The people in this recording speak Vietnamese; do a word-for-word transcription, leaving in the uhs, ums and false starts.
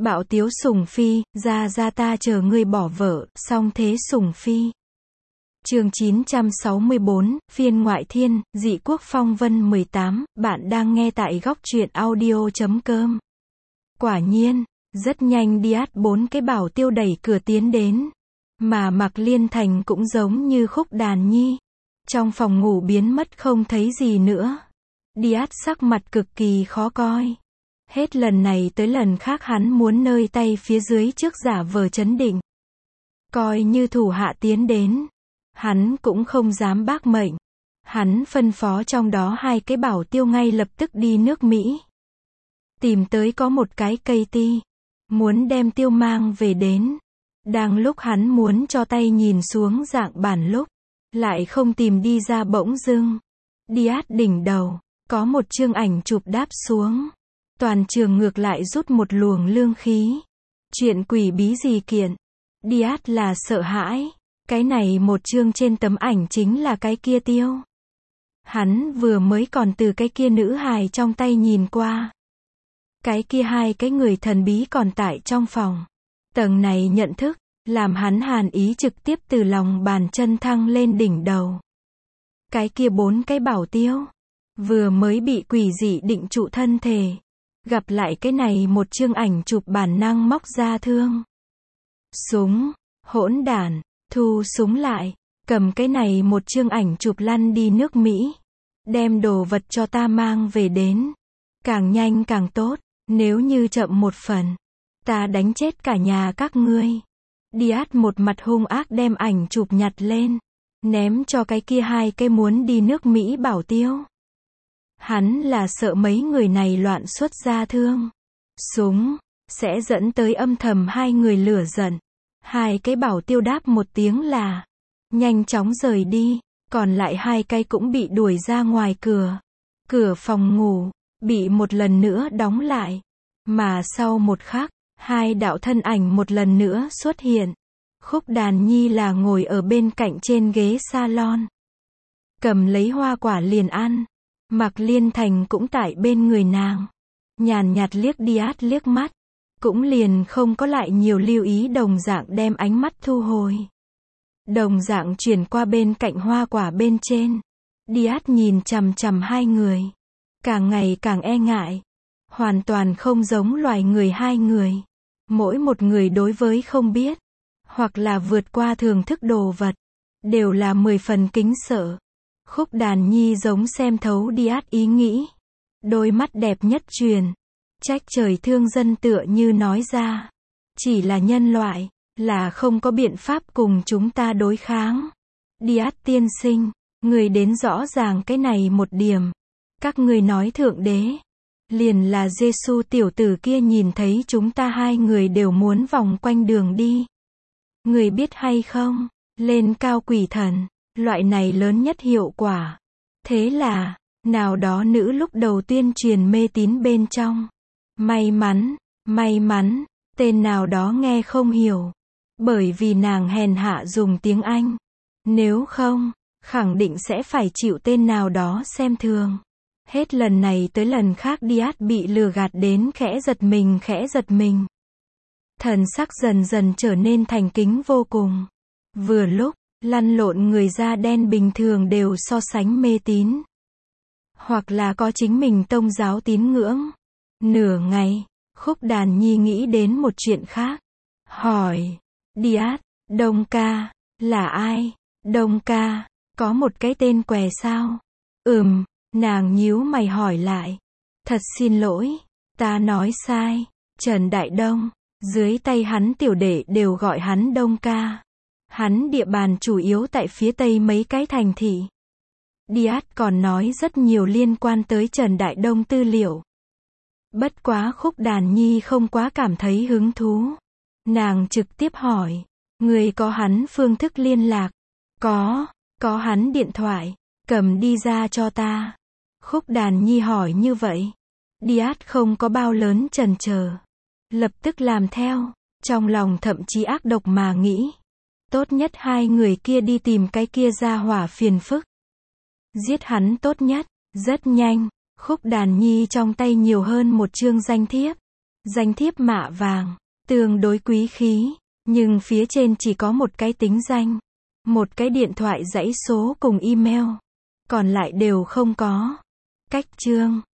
Bạo tiếu sủng phi, ra ra ta chờ ngươi bỏ vợ, song thế sủng phi. Chương chín trăm sáu mươi tư, phiên ngoại thiên, dị quốc phong vân mười tám, bạn đang nghe tại góc truyện audio chấm com. Quả nhiên, rất nhanh Điát bốn cái bảo tiêu đẩy cửa tiến đến. Mà Mạc Liên Thành cũng giống như Khúc Đàn Nhi. Trong phòng ngủ biến mất không thấy gì nữa. Điát sắc mặt cực kỳ khó coi. Hết lần này tới lần khác hắn muốn nơi tay phía dưới trước giả vờ trấn định. Coi như thủ hạ tiến đến. Hắn cũng không dám bác mệnh. Hắn phân phó trong đó hai cái bảo tiêu ngay lập tức đi nước Mỹ. Tìm tới có một cái cây ti. Muốn đem tiêu mang về đến. Đang lúc hắn muốn cho tay nhìn xuống dạng bản lúc. Lại không tìm đi ra bỗng dưng. Điát đỉnh đầu. Có một chương ảnh chụp đáp xuống. Toàn trường ngược lại rút một luồng lương khí. Chuyện quỷ bí gì kiện. Điát là sợ hãi. Cái này một chương trên tấm ảnh chính là cái kia tiêu. Hắn vừa mới còn từ cái kia nữ hài trong tay nhìn qua. Cái kia hai cái người thần bí còn tại trong phòng. Tầng này nhận thức, làm hắn hàn ý trực tiếp từ lòng bàn chân thăng lên đỉnh đầu. Cái kia bốn cái bảo tiêu. Vừa mới bị quỷ dị định trụ thân thể. Gặp lại cái này một chương ảnh chụp bản năng móc ra thương. Súng, hỗn đản, thu súng lại, cầm cái này một chương ảnh chụp lăn đi nước Mỹ. Đem đồ vật cho ta mang về đến. Càng nhanh càng tốt, nếu như chậm một phần. Ta đánh chết cả nhà các ngươi. Điát một mặt hung ác đem ảnh chụp nhặt lên. Ném cho cái kia hai cái muốn đi nước Mỹ bảo tiêu. Hắn là sợ mấy người này loạn xuất ra thương. Súng, sẽ dẫn tới âm thầm hai người lửa giận. Hai cái bảo tiêu đáp một tiếng là. Nhanh chóng rời đi. Còn lại hai cái cũng bị đuổi ra ngoài cửa. Cửa phòng ngủ, bị một lần nữa đóng lại. Mà sau một khắc, hai đạo thân ảnh một lần nữa xuất hiện. Khúc Đàn Nhi là ngồi ở bên cạnh trên ghế salon. Cầm lấy hoa quả liền ăn. Mạc Liên Thành cũng tại bên người nàng. Nhàn nhạt liếc Điát liếc mắt. Cũng liền không có lại nhiều lưu ý đồng dạng đem ánh mắt thu hồi. Đồng dạng chuyển qua bên cạnh hoa quả bên trên. Điát nhìn chằm chằm hai người. Càng ngày càng e ngại. Hoàn toàn không giống loài người hai người. Mỗi một người đối với không biết. Hoặc là vượt qua thưởng thức đồ vật. Đều là mười phần kính sợ. Khúc Đàn Nhi giống xem thấu Điát ý nghĩ. Đôi mắt đẹp nhất truyền. Trách trời thương dân tựa như nói ra. Chỉ là nhân loại. Là không có biện pháp cùng chúng ta đối kháng. Điát tiên sinh. Người đến rõ ràng cái này một điểm. Các người nói thượng đế. Liền là Giê-xu tiểu tử kia nhìn thấy chúng ta hai người đều muốn vòng quanh đường đi. Người biết hay không? Lên cao quỷ thần. Loại này lớn nhất hiệu quả. Thế là, nào đó nữ lúc đầu tuyên truyền mê tín bên trong. May mắn, may mắn, tên nào đó nghe không hiểu. Bởi vì nàng hèn hạ dùng tiếng Anh. Nếu không, khẳng định sẽ phải chịu tên nào đó xem thường. Hết lần này tới lần khác Điát bị lừa gạt đến khẽ giật mình khẽ giật mình. Thần sắc dần dần trở nên thành kính vô cùng. Vừa lúc, lăn lộn người da đen bình thường đều so sánh mê tín. Hoặc là có chính mình tông giáo tín ngưỡng. Nửa ngày, Khúc Đàn Nhi nghĩ đến một chuyện khác. Hỏi, Điát, Đông ca, là ai? Đông ca, có một cái tên què sao? Ừm, nàng nhíu mày hỏi lại. Thật xin lỗi, ta nói sai. Trần Đại Đông, dưới tay hắn tiểu đệ đều gọi hắn Đông ca. Hắn địa bàn chủ yếu tại phía tây mấy cái thành thị. Điát còn nói rất nhiều liên quan tới Trần Đại Đông tư liệu. Bất quá Khúc Đàn Nhi không quá cảm thấy hứng thú. Nàng trực tiếp hỏi. Người có hắn phương thức liên lạc? Có, có hắn điện thoại. Cầm đi ra cho ta. Khúc Đàn Nhi hỏi như vậy. Điát không có bao lớn chần chờ. Lập tức làm theo. Trong lòng thậm chí ác độc mà nghĩ. Tốt nhất hai người kia đi tìm cái kia ra hỏa phiền phức. Giết hắn tốt nhất. Rất nhanh, Khúc Đàn Nhi trong tay nhiều hơn một chương danh thiếp. Danh thiếp mạ vàng, tương đối quý khí, nhưng phía trên chỉ có một cái tính danh, một cái điện thoại dãy số cùng email, còn lại đều không có. Cách chương